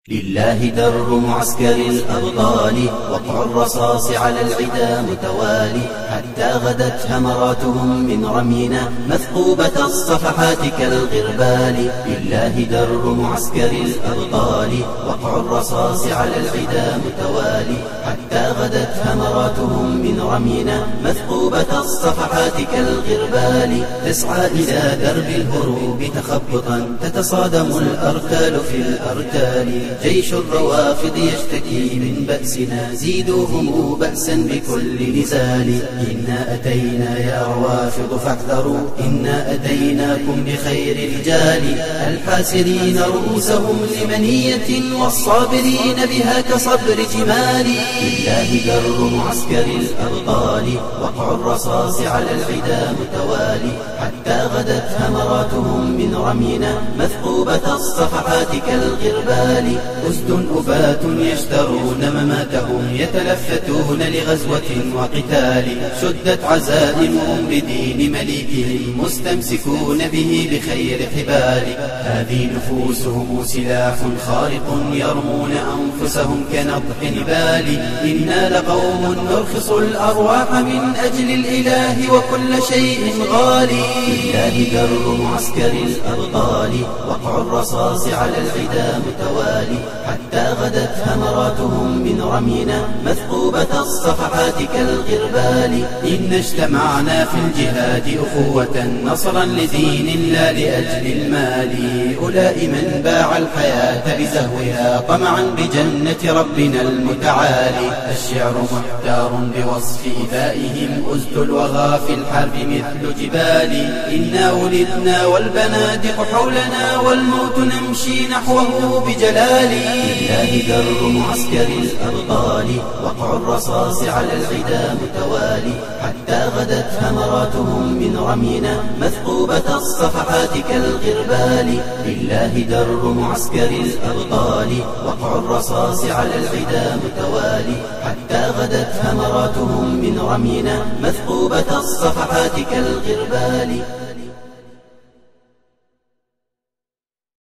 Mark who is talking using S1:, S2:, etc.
S1: لله در معسكر الأبطال، وقع الرصاص على العدا متوالي، حتى غدت همراتهم من رمينا مثقوبة الصفحات كالغربال. لله در معسكر الأبطال، وقع الرصاص على العدا متوالي، حتى غدت همراتهم من رمينا مثقوبة الصفحات كالغربال. تسعى إلى درب الهروب تخبطا، تتصادم الأرتال في الأرتال. جيش الروافض يشتكي من بأسنا، زيدوهم بأسا بكل نزال. إنا أتينا يا روافض فاحذروا، إنا أتيناكم بخير رجال، الحاسرين رؤوسهم لمنية، والصابرين بها كصبر جمال. لله در معسكر الأبطال، وقع الرصاص على العدا متوالي، حتى غدت همراتهم من رمينا مثقوبة الصفحات كالغربال. أسد أبات يشترون مماتهم، يتلفتون لغزوة وقتال. شدت عزائمهم بدين مليكهم، مستمسكون به بخير حبال. هذه نفوسهم سلاح خارق، يرمون أنفسهم كنضح نبال. إنا لقوم نرخص الأرواح من أجل الإله، وكل شيء غالي. لله در معسكر الأبطال، وقع الرصاص على العدا متوالي، حتى غدت همراتهم من رمينا مثقوبة الصفحات كالغربال. إن اجتمعنا في الجهاد أخوة، نصرا لدين لا لأجل المال. أولئك من باع الحياة بزهوها، طمعا بجنة ربنا المتعالي. الشعر محتار بوصف إبائهم، أزد الوغى في الحرب مثل جبال. إنا ولدنا والبنادق حولنا، والموت نمشي نحوه بجلال. لله در معسكر الأبطال، وقع الرصاص على العدا متوالي، حتى غدت همراتهم من رمينا مثقوبة الصفحات كالغربال. لله در معسكر الأبطال، وقع الرصاص على العدا متوالي، حتى غدت همراتهم من رمينا مثقوبة الصفحات كالغربال.